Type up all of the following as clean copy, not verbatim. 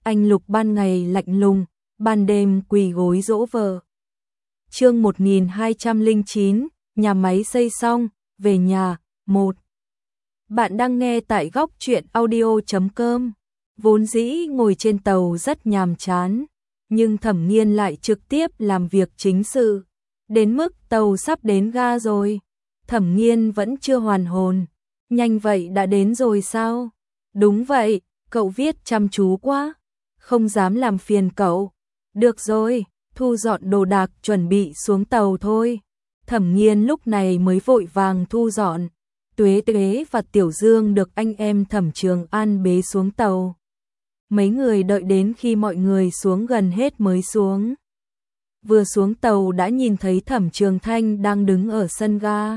Anh Lục ban ngày lạnh lùng, ban đêm quỳ gối dỗ vợ. Chương 1209, nhà máy xây xong, về nhà, 1. Bạn đang nghe tại góc truyện audio.com. Vốn dĩ ngồi trên tàu rất nhàm chán, nhưng Thẩm Nghiên lại trực tiếp làm việc chính sự. Đến mức tàu sắp đến ga rồi, Thẩm Nghiên vẫn chưa hoàn hồn. Nhanh vậy đã đến rồi sao? Đúng vậy, cậu viết chăm chú quá. Không dám làm phiền cậu. Được rồi, thu dọn đồ đạc chuẩn bị xuống tàu thôi. Thẩm Nghiên lúc này mới vội vàng thu dọn. Tuế Tuế và Tiểu Dương được anh em Thẩm Trường An bế xuống tàu. Mấy người đợi đến khi mọi người xuống gần hết mới xuống. Vừa xuống tàu đã nhìn thấy Thẩm Trường Thanh đang đứng ở sân ga.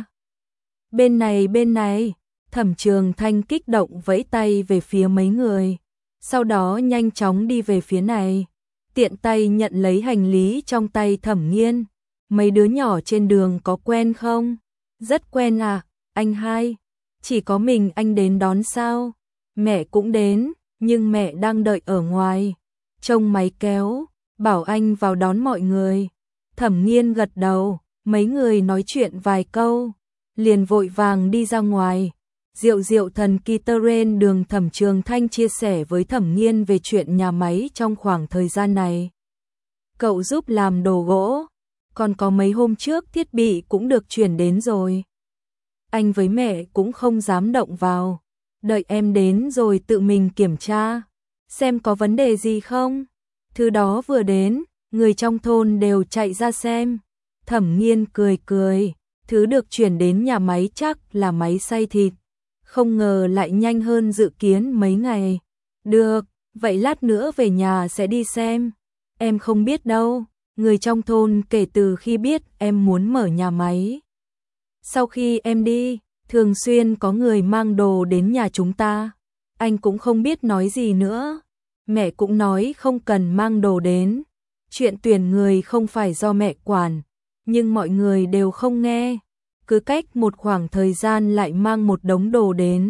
Bên này, Thẩm Trường Thanh kích động vẫy tay về phía mấy người. Sau đó nhanh chóng đi về phía này, tiện tay nhận lấy hành lý trong tay Thẩm Nghiên. Mấy đứa nhỏ trên đường có quen không? Rất quen à, anh hai. Chỉ có mình anh đến đón sao? Mẹ cũng đến, nhưng mẹ đang đợi ở ngoài. Trông máy kéo, bảo anh vào đón mọi người. Thẩm Nghiên gật đầu, mấy người nói chuyện vài câu, liền vội vàng đi ra ngoài. Diệu thần Kiteren đường Thẩm Trường Thanh chia sẻ với Thẩm Nghiên về chuyện nhà máy trong khoảng thời gian này. Cậu giúp làm đồ gỗ, còn có mấy hôm trước thiết bị cũng được chuyển đến rồi. Anh với mẹ cũng không dám động vào, đợi em đến rồi tự mình kiểm tra, xem có vấn đề gì không. Thứ đó vừa đến, người trong thôn đều chạy ra xem. Thẩm Nghiên cười cười, thứ được chuyển đến nhà máy chắc là máy xay thịt. Không ngờ lại nhanh hơn dự kiến mấy ngày. Được, vậy lát nữa về nhà sẽ đi xem. Em không biết đâu, người trong thôn kể từ khi biết em muốn mở nhà máy. Sau khi em đi, thường xuyên có người mang đồ đến nhà chúng ta. Anh cũng không biết nói gì nữa. Mẹ cũng nói không cần mang đồ đến. Chuyện tuyển người không phải do mẹ quản, nhưng mọi người đều không nghe. Cứ cách một khoảng thời gian lại mang một đống đồ đến.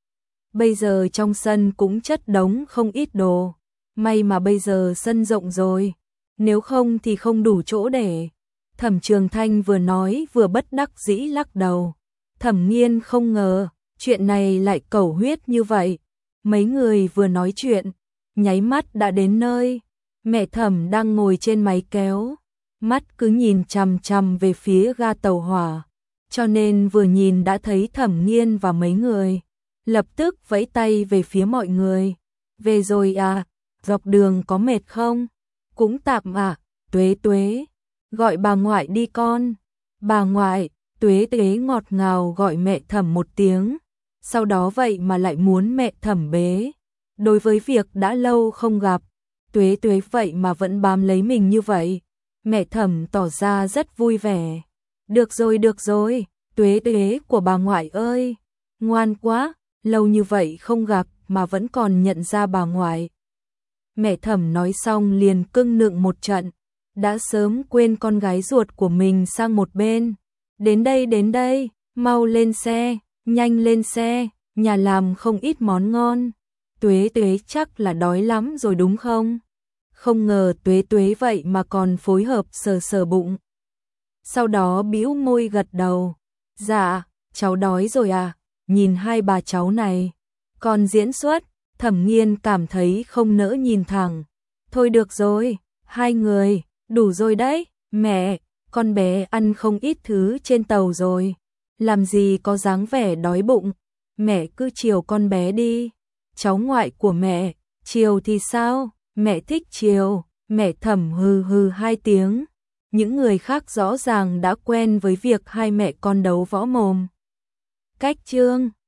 Bây giờ trong sân cũng chất đống không ít đồ. May mà bây giờ sân rộng rồi, nếu không thì không đủ chỗ để. Thẩm Trường Thanh vừa nói vừa bất đắc dĩ lắc đầu. Thẩm Nghiên không ngờ chuyện này lại cầu huyết như vậy. Mấy người vừa nói chuyện, nháy mắt đã đến nơi. Mẹ Thẩm đang ngồi trên máy kéo, mắt cứ nhìn chằm chằm về phía ga tàu hỏa, cho nên vừa nhìn đã thấy Thẩm Nghiên và mấy người, lập tức vẫy tay về phía mọi người. Về rồi à, dọc đường có mệt không? Cũng tạm à, Tuế Tuế, gọi bà ngoại đi con. Bà ngoại, Tuế Tuế ngọt ngào gọi mẹ Thẩm một tiếng, sau đó vậy mà lại muốn mẹ Thẩm bế. Đối với việc đã lâu không gặp, Tuế Tuế vậy mà vẫn bám lấy mình như vậy. Mẹ Thẩm tỏ ra rất vui vẻ. Được rồi, Tuế Tuế của bà ngoại ơi, ngoan quá, lâu như vậy không gặp mà vẫn còn nhận ra bà ngoại. Mẹ Thẩm nói xong liền cưng nựng một trận, đã sớm quên con gái ruột của mình sang một bên. Đến đây, mau lên xe, nhanh lên xe, nhà làm không ít món ngon. Tuế Tuế chắc là đói lắm rồi đúng không? Không ngờ Tuế Tuế vậy mà còn phối hợp sờ bụng. Sau đó bĩu môi gật đầu. Dạ, cháu đói rồi à, nhìn hai bà cháu này. Còn diễn xuất, Thẩm Nghiên cảm thấy không nỡ nhìn thẳng. Thôi được rồi, hai người, đủ rồi đấy, mẹ, con bé ăn không ít thứ trên tàu rồi. Làm gì có dáng vẻ đói bụng, mẹ cứ chiều con bé đi. Cháu ngoại của mẹ, chiều thì sao, mẹ thích chiều. Mẹ Thẩm hừ hừ hai tiếng. Những người khác rõ ràng đã quen với việc hai mẹ con đấu võ mồm. Cách chương